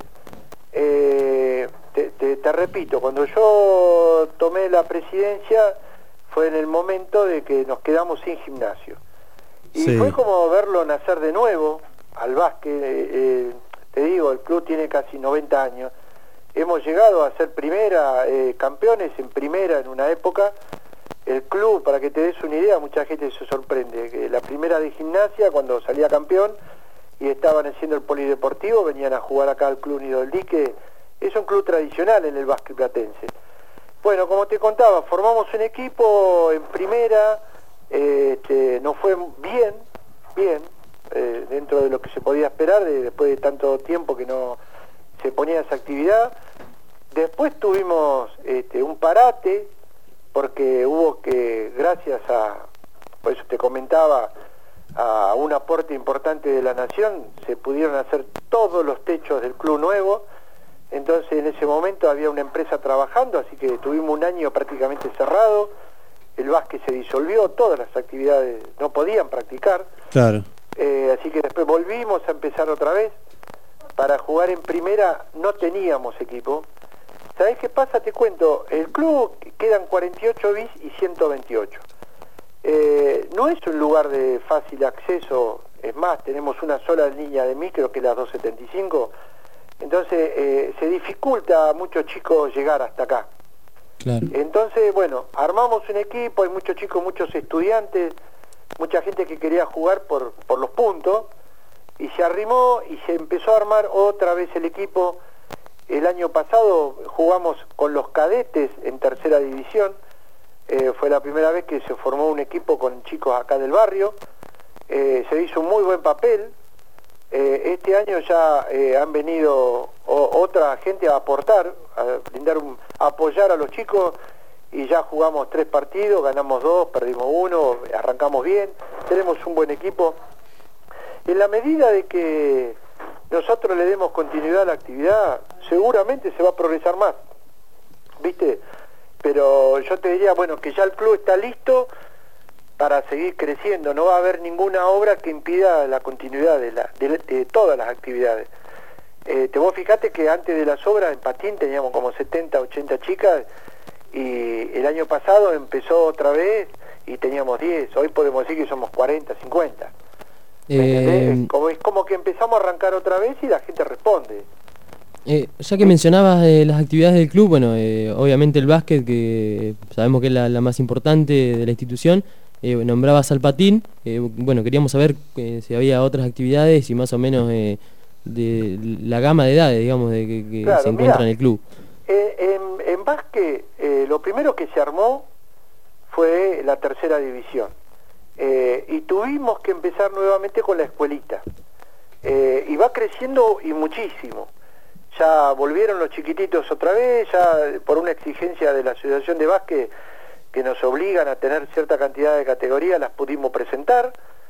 Eh, te, te, te repito, cuando yo tomé la presidencia fue en el momento de que nos quedamos sin gimnasio. Y sí. Fue como verlo nacer de nuevo al básquet. Eh, eh, te digo, el club tiene casi noventa años. Hemos llegado a ser primera, eh, campeones en primera en una época. El club, para que te des una idea, mucha gente se sorprende, que la primera de gimnasia, cuando salía campeón y estaban haciendo el polideportivo, venían a jugar acá al Club Unido del Dique. Es un club tradicional en el básquet platense. Bueno, como te contaba, formamos un equipo en primera, eh, este, nos fue bien, bien, eh, dentro de lo que se podía esperar, de, después de tanto tiempo que no se ponía esa actividad. Después tuvimos este, un parate, porque hubo que, gracias a, por eso te comentaba, a un aporte importante de la Nación, se pudieron hacer todos los techos del club nuevo. Entonces en ese momento había una empresa trabajando, así que tuvimos un año prácticamente cerrado, el básquet se disolvió, todas las actividades no podían practicar. Claro. Eh, así que después volvimos a empezar otra vez. Para jugar en primera no teníamos equipo. ¿Sabés qué pasa? Te cuento, el club quedan cuarenta y ocho bis y ciento veintiocho. Eh, no es un lugar de fácil acceso, es más, tenemos una sola línea de micro que es la doscientos setenta y cinco, entonces eh, se dificulta a muchos chicos llegar hasta acá. Claro. Entonces, bueno, armamos un equipo, hay muchos chicos, muchos estudiantes, mucha gente que quería jugar por, por los puntos, y se arrimó y se empezó a armar otra vez el equipo. El año pasado jugamos con los cadetes en tercera división, eh, fue la primera vez que se formó un equipo con chicos acá del barrio, eh, se hizo un muy buen papel. Eh, este año ya eh, han venido o, otra gente a aportar, a brindar un, a apoyar a los chicos, y ya jugamos tres partidos, ganamos dos, perdimos uno, arrancamos bien, tenemos un buen equipo. En la medida de que nosotros le demos continuidad a la actividad, seguramente se va a progresar más, ¿viste? Pero yo te diría, bueno, que ya el club está listo para seguir creciendo, no va a haber ninguna obra que impida la continuidad de, la, de, de todas las actividades. Eh, te vos fijate que antes de las obras en patín teníamos como setenta, ochenta chicas, y el año pasado empezó otra vez y teníamos diez, hoy podemos decir que somos cuarenta, cincuenta. Eh, como, es como que empezamos a arrancar otra vez y la gente responde. Eh, ya que mencionabas eh, las actividades del club, bueno, eh, obviamente el básquet, que sabemos que es la, la más importante de la institución, eh, nombrabas al patín, eh, bueno, queríamos saber eh, si había otras actividades y más o menos eh, de la gama de edades, digamos, de que, que claro, se encuentra mirá, en el club. Eh, en, en básquet, eh, lo primero que se armó fue la tercera división. Eh, y tuvimos que empezar nuevamente con la escuelita, eh, y va creciendo y muchísimo. Ya volvieron los chiquititos otra vez, ya por una exigencia de la asociación de básquet que nos obligan a tener cierta cantidad de categorías, las pudimos presentar.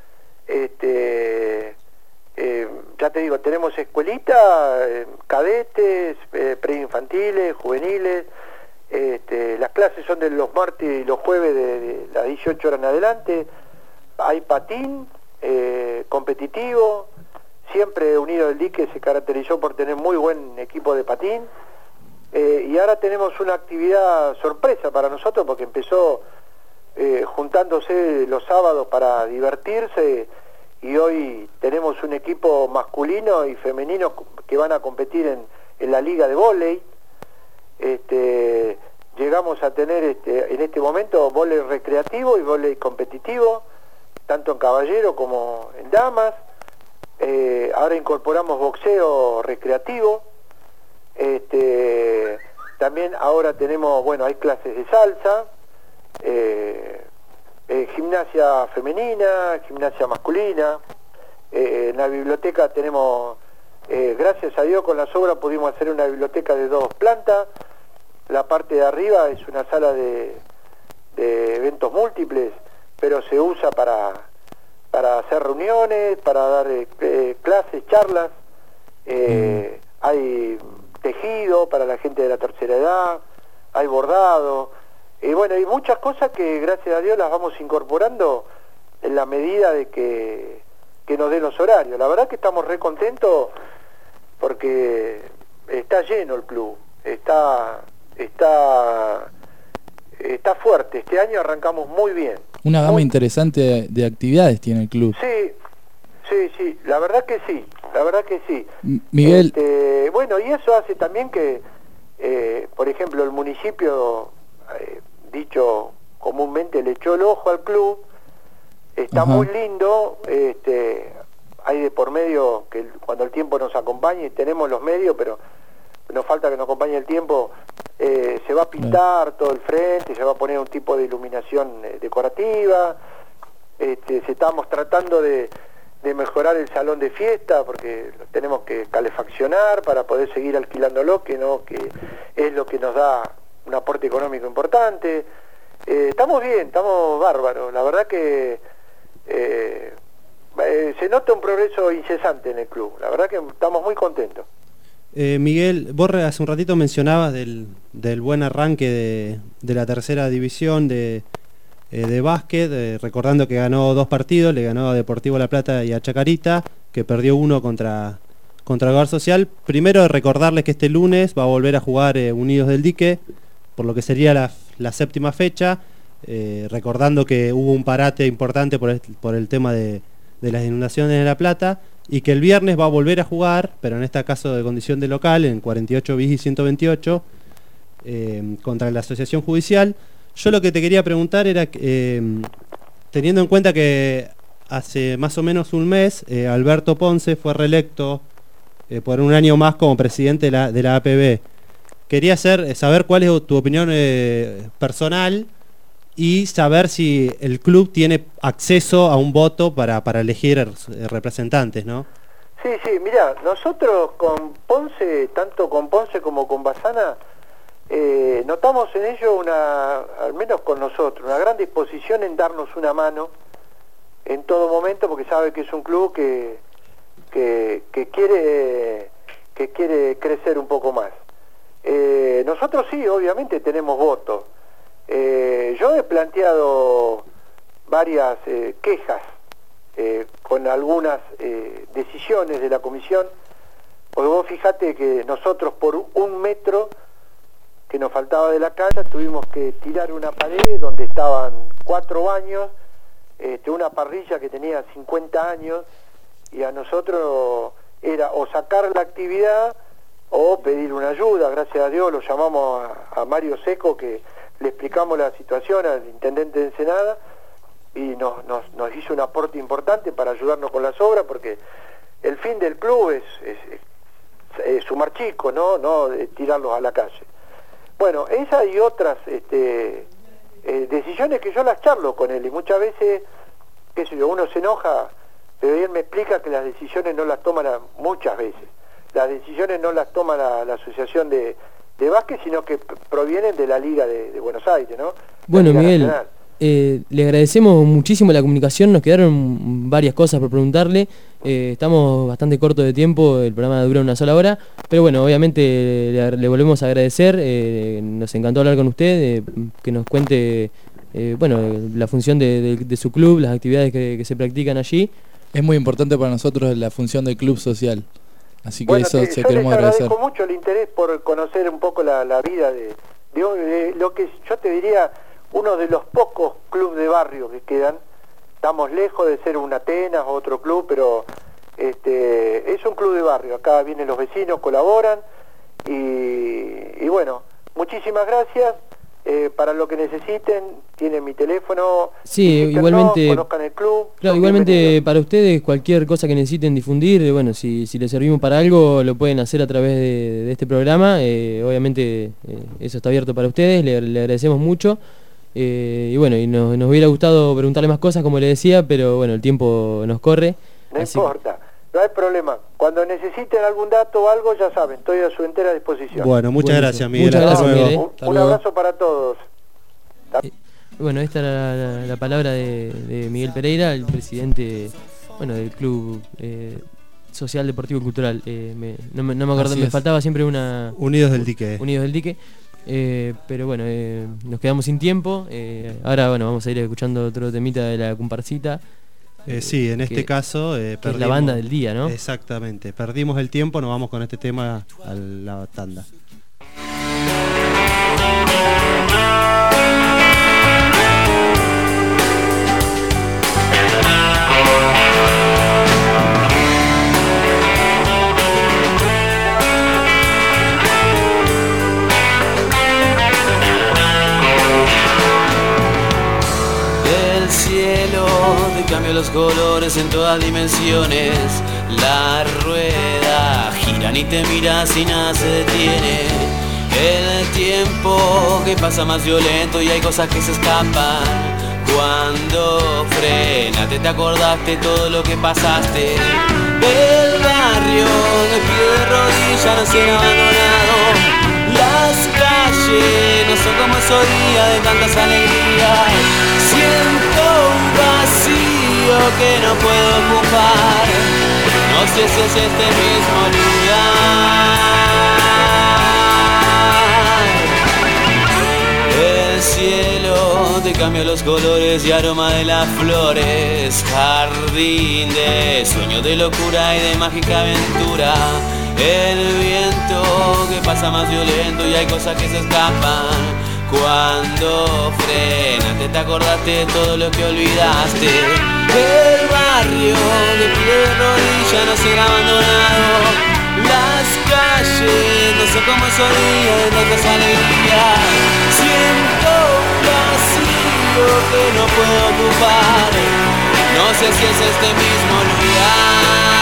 Este, eh, ya te digo, tenemos escuelita, eh, cadetes, eh, preinfantiles, juveniles. Este, las clases son de los martes y los jueves de, de las dieciocho horas en adelante. Hay patín eh, competitivo, siempre Unido del Dique se caracterizó por tener muy buen equipo de patín, eh, y ahora tenemos una actividad sorpresa para nosotros porque empezó eh, juntándose los sábados para divertirse, y hoy tenemos un equipo masculino y femenino que van a competir en, en la liga de vóley. Este, llegamos a tener este, en este momento vóley recreativo y vóley competitivo, tanto en caballero como en damas. Eh, ahora incorporamos boxeo recreativo. Este, también ahora tenemos, bueno, hay clases de salsa, eh, eh, gimnasia femenina, gimnasia masculina. Eh, en la biblioteca tenemos, eh, gracias a Dios con las obras pudimos hacer una biblioteca de dos plantas. La parte de arriba es una sala de, de eventos múltiples, pero se usa para, para hacer reuniones, para dar eh, clases, charlas. Eh, mm. Hay tejido para la gente de la tercera edad, hay bordado, y bueno, hay muchas cosas que gracias a Dios las vamos incorporando en la medida de que, que nos den los horarios. La verdad que estamos re contentos porque está lleno el club, está, está, está fuerte. Este año arrancamos muy bien. Una gama muy... interesante de, de actividades tiene el club. Sí, sí, sí, la verdad que sí, la verdad que sí. M Miguel. Este, bueno, y eso hace también que, eh, por ejemplo, el municipio, eh, dicho comúnmente, le echó el ojo al club. Está Ajá. muy lindo, este, hay de por medio que el, cuando el tiempo nos acompañe, tenemos los medios, pero nos falta que nos acompañe el tiempo, eh, se va a pintar todo el frente, se va a poner un tipo de iluminación eh, decorativa, este, se estamos tratando de, de mejorar el salón de fiesta porque lo tenemos que calefaccionar para poder seguir alquilándolo, que no, que es lo que nos da un aporte económico importante. Eh, estamos bien, estamos bárbaros, la verdad que eh, eh, se nota un progreso incesante en el club, la verdad que estamos muy contentos. Eh, Miguel, vos hace un ratito mencionabas del, del buen arranque de, de la tercera división de, eh, de básquet, eh, recordando que ganó dos partidos, le ganó a Deportivo La Plata y a Chacarita, que perdió uno contra, contra Hogar Social. Primero recordarles que este lunes va a volver a jugar eh, Unidos del Dique, por lo que sería la, la séptima fecha, eh, recordando que hubo un parate importante por el, por el tema de, de las inundaciones de La Plata, y que el viernes va a volver a jugar, pero en este caso de condición de local, en cuarenta y ocho bis y ciento veintiocho, eh, contra la Asociación Judicial. Yo lo que te quería preguntar era, eh, teniendo en cuenta que hace más o menos un mes, eh, Alberto Ponce fue reelecto eh, por un año más como presidente de la, de la A P B, quería hacer, saber cuál es tu opinión eh, personal y saber si el club tiene acceso a un voto para, para elegir eh, representantes, ¿no? Sí, sí, mira, nosotros con Ponce, tanto con Ponce como con Bassana, eh, notamos en ello una, al menos con nosotros, una gran disposición en darnos una mano en todo momento, porque sabe que es un club que, que, que quiere, que quiere crecer un poco más. Eh, nosotros sí, obviamente tenemos votos. Eh, yo he planteado varias eh, quejas eh, con algunas eh, decisiones de la comisión, porque vos fijate que nosotros por un metro que nos faltaba de la cancha tuvimos que tirar una pared donde estaban cuatro baños, este, una parrilla que tenía cincuenta años, y a nosotros era o sacar la actividad o pedir una ayuda. Gracias a Dios lo llamamos a, a Mario Seco, que le explicamos la situación al intendente de Ensenada, y nos, nos, nos hizo un aporte importante para ayudarnos con las obras, porque el fin del club es, es, es, es sumar chicos, no, no de tirarlos a la calle. Bueno, esa y otras este, eh, decisiones que yo las charlo con él, y muchas veces, qué sé yo, uno se enoja, pero él me explica que las decisiones no las toman a, muchas veces. Las decisiones no las toma la, la asociación de, de básquet, sino que provienen de la Liga de, de Buenos Aires, ¿no? Bueno, Miguel, eh, le agradecemos muchísimo la comunicación, nos quedaron varias cosas por preguntarle, eh, estamos bastante cortos de tiempo, el programa dura una sola hora, pero bueno, obviamente le, le volvemos a agradecer, eh, nos encantó hablar con usted, eh, que nos cuente eh, bueno, la función de, de, de su club, las actividades que, que se practican allí. Es muy importante para nosotros la función del club social. Así que bueno, eso te, se yo queremos les agradezco agradecer. mucho el interés por conocer un poco la, la vida de, de, de lo que yo te diría uno de los pocos clubes de barrio que quedan. Estamos lejos de ser un Atenas o otro club, pero este, es un club de barrio. Acá vienen los vecinos, colaboran y, y bueno, muchísimas gracias. Eh, para lo que necesiten, tienen mi teléfono. Sí, igualmente. No, conozcan el club. Claro, igualmente para ustedes, cualquier cosa que necesiten difundir, eh, bueno, si, si les servimos para algo, lo pueden hacer a través de, de este programa. Eh, obviamente, eh, eso está abierto para ustedes, le, le agradecemos mucho. Eh, y bueno, y nos, nos hubiera gustado preguntarle más cosas, como le decía, pero bueno, el tiempo nos corre. No así... importa, no hay problema. Cuando necesiten algún dato o algo, ya saben, estoy a su entera disposición. Bueno, muchas Buenísimo. gracias, Miguel. Muchas gracias, Miguel, eh. Un, un abrazo para todos. Eh, bueno, esta era la, la, la palabra de, de Miguel Pereira, el presidente, bueno, del Club eh, Social Deportivo y Cultural. Eh, me, no, me, no me acuerdo, Así me es. faltaba siempre una... Unidos del Dique. Unidos del Dique. Eh, pero bueno, eh, nos quedamos sin tiempo. Eh, ahora, bueno, vamos a ir escuchando otro temita de la comparsita. Eh, sí, en que- este caso eh, que es la banda del día, ¿no? Exactamente, perdimos el tiempo, nos vamos con este tema a la tanda. El cielo te cambia los colores en todas dimensiones. La rueda gira ni te mira si nada se detiene. El tiempo que pasa más violento y hay cosas que se escapan. Cuando frenaste te acordaste todo lo que pasaste. El barrio de pie de rodillas no será abandonado. Las calles no son como esos días de tantas alegrías. Siento un vacío que no puedo ocupar. No sé si es este mismo lugar. El cielo te cambia los colores y aroma de las flores. Jardín de sueño, de locura y de mágica aventura. El viento que pasa más violento y hay cosas que se escapan. Cuando frenaste te acordaste de todo lo que olvidaste. El barrio de pie de rodillas no será abandonado. Las calles no son como esos días de tantas alegrías. Siento un vacío que no puedo ocupar. No sé si es este mismo lugar.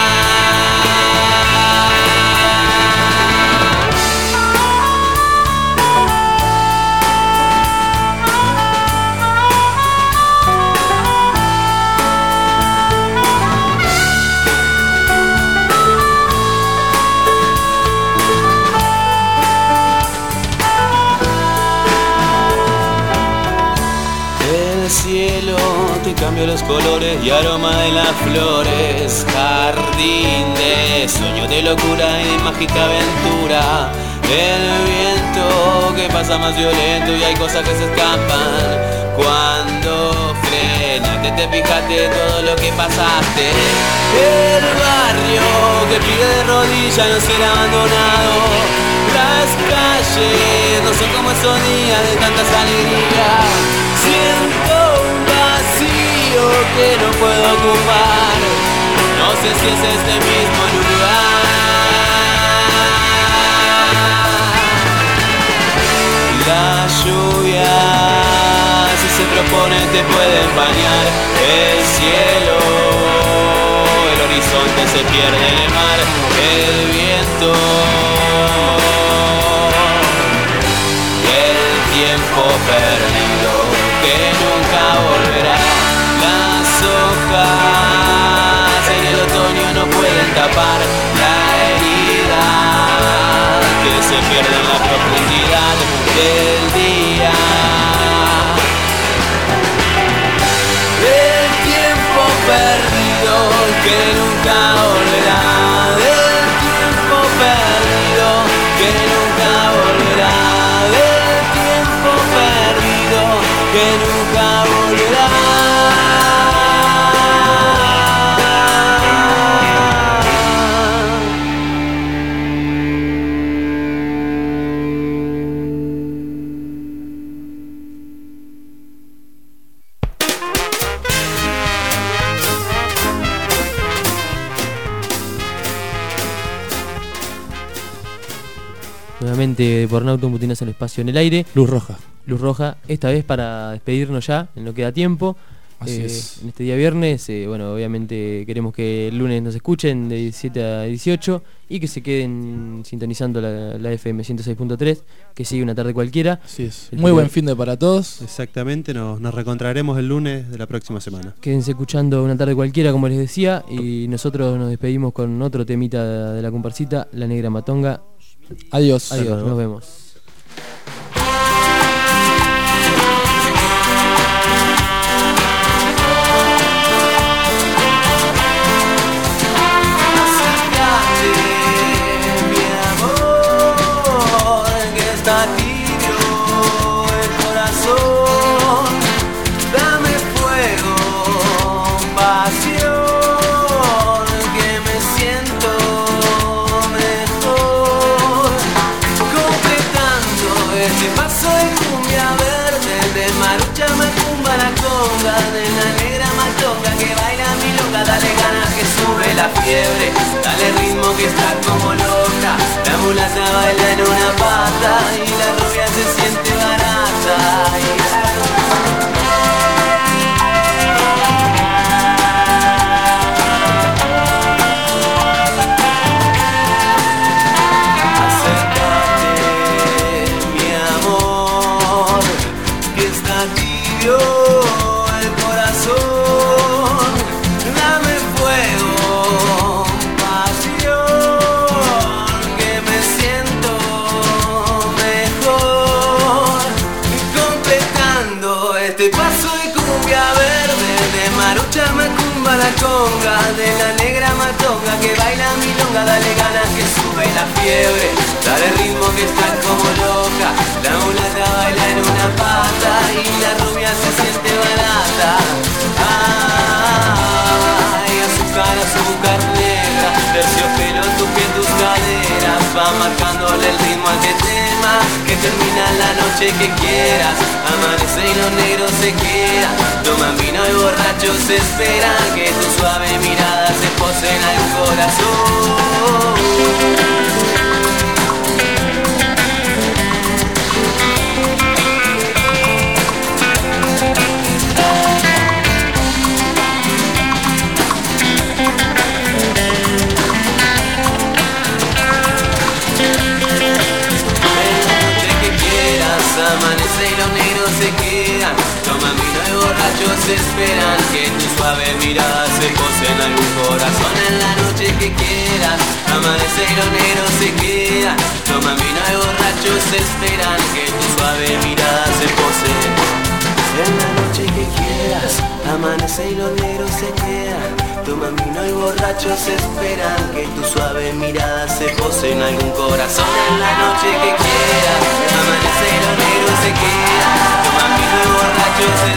El cielo te cambia los colores y aroma de las flores. Jardín de sueño, de locura y de mágica aventura. El viento que pasa más violento y hay cosas que se escapan. Cuando frenaste te fijaste todo lo que pasaste. El barrio que pide de rodillas no será abandonado. Las calles no son como esos días de tantas alegrías. Siento un vacío que no puedo ocupar. No sé si es este mismo lugar. La lluvia, si se propone, te puede empañar. El cielo, el horizonte se pierde en el mar. El viento, el tiempo perdido que nunca volverá. Las hojas en el otoño no pueden tapar la herida que se pierde en la profundidad del día. El tiempo perdido que nunca volverá. El tiempo perdido que nunca volverá. El tiempo perdido que nunca volverá. Nuevamente por Nauta, un Butinazo en el espacio en el aire. Luz roja. Luz roja, esta vez para despedirnos ya, en lo que da tiempo. Así eh, es. En este día viernes, eh, bueno, obviamente queremos que el lunes nos escuchen de diecisiete a dieciocho y que se queden sintonizando la, la F M ciento seis punto tres, que sigue una tarde cualquiera. Así es. El Muy primer- buen fin de para todos. Exactamente, nos, nos reencontraremos el lunes de la próxima semana. Quédense escuchando una tarde cualquiera, como les decía, y nosotros nos despedimos con otro temita de la comparsita, La Negra Matonga. Adiós. Adiós, nos vemos. Está tibio el corazón, dame fuego, pasión, que me siento mejor, completando este paso de cumbia verde, de marucha macumba la conga, de la negra matonga que baila mi loca, dale ganas que sube la fiebre, dale ritmo que está como loca, la mulaza baila en una pata y la rubia se siente barata. Acércate, escucha macumba la conga de la negra matonga que baila milonga, dale ganas que sube la fiebre, dale ritmo que está como loca, la mulata baila en una pata y la rubia se siente barata. Ay, azúcar, azúcar negra, terciopelo en tu piel, tus caderas, va marcándole el ritmo al que tema, que termina la noche que quieras, amanece y los negros se quedan, toman vino y borrachos esperan que tu suave mirada se pose en el corazón. Amanece y los negros se quedan, toman vino y borrachos esperan que tu suave mirada se pose en algún corazón. En la noche que quieras, amanece y los negros se quedan, toman vino y borrachos esperan que tu suave mirada se pose. En la noche que quieras, amanece y los negros se quedan, toman vino y borrachos esperan que tu suave mirada se pose en algún corazón. En la noche que quieras, amanece y los negros se quedan, toman vino y borrachos